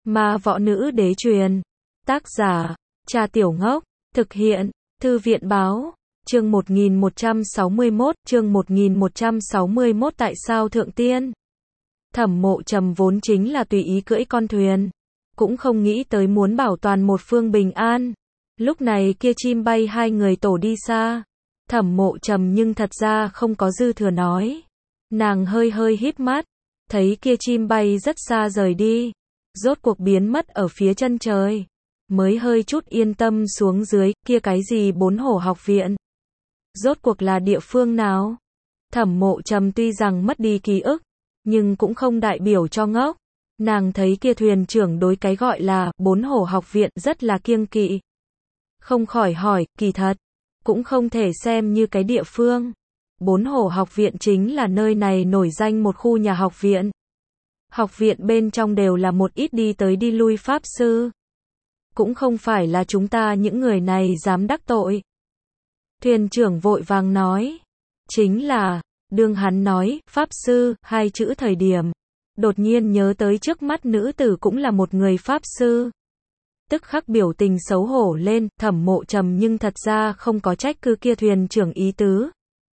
Ma võ nữ đế truyền. Tác giả, Cha Tiểu Ngốc. Thực hiện, Thư viện báo. Chương 1161. Tại sao Thượng Tiên? Thẩm Mộ Trầm vốn chính là tùy ý cưỡi con thuyền, cũng không nghĩ tới muốn bảo toàn một phương bình an. Lúc này kia chim bay hai người tổ đi xa. Thẩm Mộ Trầm nhưng thật ra không có dư thừa nói. Nàng hơi hơi híp mắt, thấy kia chim bay rất xa rời đi, rốt cuộc biến mất ở phía chân trời, mới hơi chút yên tâm xuống dưới. Kia cái gì Bốn Hổ học viện? Rốt cuộc là địa phương nào? Thẩm Mộ Trầm tuy rằng mất đi ký ức, nhưng cũng không đại biểu cho ngốc. Nàng thấy kia thuyền trưởng đối cái gọi là Bốn Hổ học viện rất là kiêng kỵ. Không khỏi hỏi, kỳ thật, cũng không thể xem như cái địa phương. Bốn Hổ học viện chính là nơi này nổi danh một khu nhà học viện. Học viện bên trong đều là một ít đi tới đi lui pháp sư. Cũng không phải là chúng ta những người này dám đắc tội. Thuyền trưởng vội vàng nói. Chính là, đương hắn nói, pháp sư, hai chữ thời điểm, đột nhiên nhớ tới trước mắt nữ tử cũng là một người pháp sư. Tức khắc biểu tình xấu hổ lên. Thẩm Mộ Trầm nhưng thật ra không có trách cứ kia thuyền trưởng ý tứ.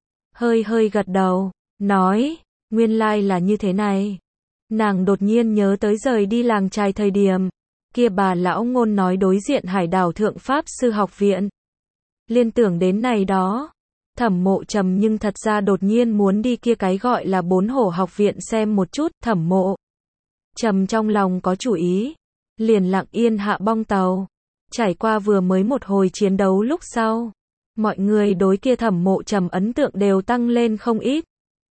Hơi hơi gật đầu, nói, nguyên lai là như thế này. Nàng đột nhiên nhớ tới rời đi làng trài thời điểm, kia bà lão ngôn nói đối diện hải đảo thượng pháp sư học viện. Liên tưởng đến này đó, Thẩm Mộ Trầm nhưng thật ra đột nhiên muốn đi kia cái gọi là Bốn Hổ học viện xem một chút. Thẩm Mộ Trầm trong lòng có chủ ý, liền lặng yên hạ bong tàu. Trải qua vừa mới một hồi chiến đấu lúc sau, mọi người đối kia Thẩm Mộ Trầm ấn tượng đều tăng lên không ít.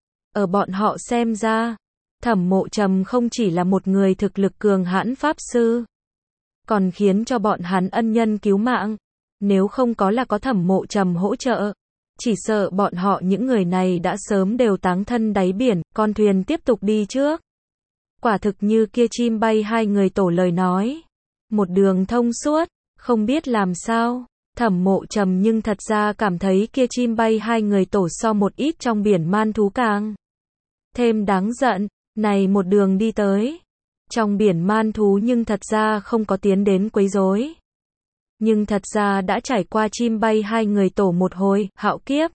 Ở bọn họ xem ra, Thẩm Mộ Trầm không chỉ là một người thực lực cường hãn pháp sư, còn khiến cho bọn hắn ân nhân cứu mạng. Nếu không có là có Thẩm Mộ Trầm hỗ trợ, chỉ sợ bọn họ những người này đã sớm đều táng thân đáy biển. Con thuyền tiếp tục đi trước. Quả thực như kia chim bay hai người tổ lời nói, một đường thông suốt. Không biết làm sao, Thẩm Mộ Trầm nhưng thật ra cảm thấy kia chim bay hai người tổ so một ít trong biển man thú càng thêm đáng giận. Này một đường đi tới, trong biển man thú nhưng thật ra không có tiến đến quấy rối, nhưng thật ra đã trải qua chim bay hai người tổ một hồi hạo kiếp.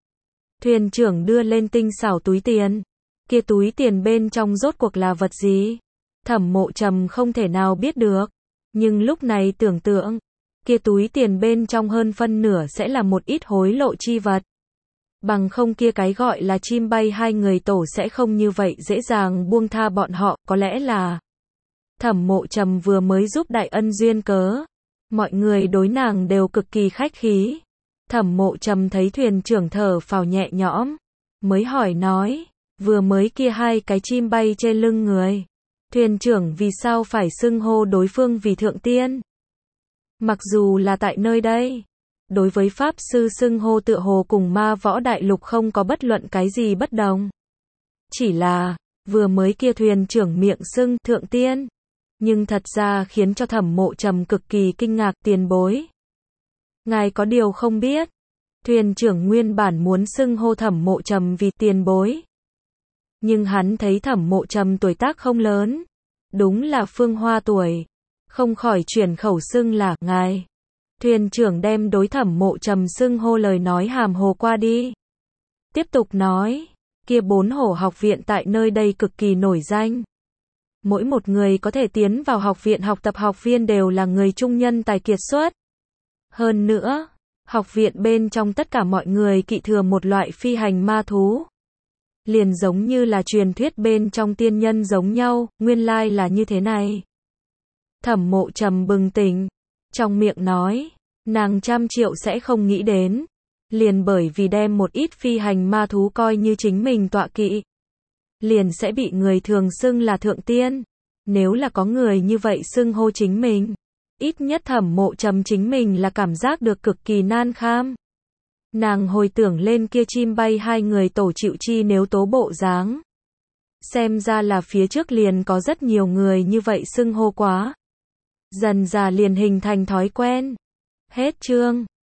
Thuyền trưởng đưa lên tinh xảo túi tiền. Kia túi tiền bên trong rốt cuộc là vật gì? Thẩm Mộ Trầm không thể nào biết được. Nhưng lúc này tưởng tượng, kia túi tiền bên trong hơn phân nửa sẽ là một ít hối lộ chi vật. Bằng không kia cái gọi là chim bay hai người tổ sẽ không như vậy dễ dàng buông tha bọn họ. Có lẽ là Thẩm Mộ Trầm vừa mới giúp đại ân duyên cớ, mọi người đối nàng đều cực kỳ khách khí. Thẩm Mộ Trầm thấy thuyền trưởng thở phào nhẹ nhõm, mới hỏi nói, vừa mới kia hai cái chim bay trên lưng người, thuyền trưởng vì sao phải xưng hô đối phương vì Thượng Tiên? Mặc dù là tại nơi đây, đối với pháp sư xưng hô tựa hồ cùng ma võ đại lục không có bất luận cái gì bất đồng. Chỉ là, vừa mới kia thuyền trưởng miệng xưng Thượng Tiên, nhưng thật ra khiến cho Thẩm Mộ Trầm cực kỳ kinh ngạc. Tiền bối, ngài có điều không biết, thuyền trưởng nguyên bản muốn xưng hô Thẩm Mộ Trầm vì tiền bối. Nhưng hắn thấy Thẩm Mộ Trầm tuổi tác không lớn, đúng là phương hoa tuổi, không khỏi chuyển khẩu xưng là ngài. Thuyền trưởng đem đối Thẩm Mộ Trầm xưng hô lời nói hàm hồ qua đi. Tiếp tục nói, kia Bốn Hổ học viện tại nơi đây cực kỳ nổi danh. Mỗi một người có thể tiến vào học viện học tập học viên đều là người trung nhân tài kiệt xuất. Hơn nữa, học viện bên trong tất cả mọi người kỵ thừa một loại phi hành ma thú. Liền giống như là truyền thuyết bên trong tiên nhân giống nhau. Nguyên lai là như thế này. Thẩm Mộ Trầm bừng tỉnh, trong miệng nói, nàng trăm triệu sẽ không nghĩ đến, liền bởi vì đem một ít phi hành ma thú coi như chính mình tọa kỵ, liền sẽ bị người thường xưng là Thượng Tiên. Nếu là có người như vậy xưng hô chính mình, ít nhất Thẩm Mộ Trầm chính mình là cảm giác được cực kỳ nan kham. Nàng hồi tưởng lên kia chim bay hai người tổ chịu chi nếu tố bộ dáng, xem ra là phía trước liền có rất nhiều người như vậy xưng hô quá, dần dà liền hình thành thói quen. Hết chương.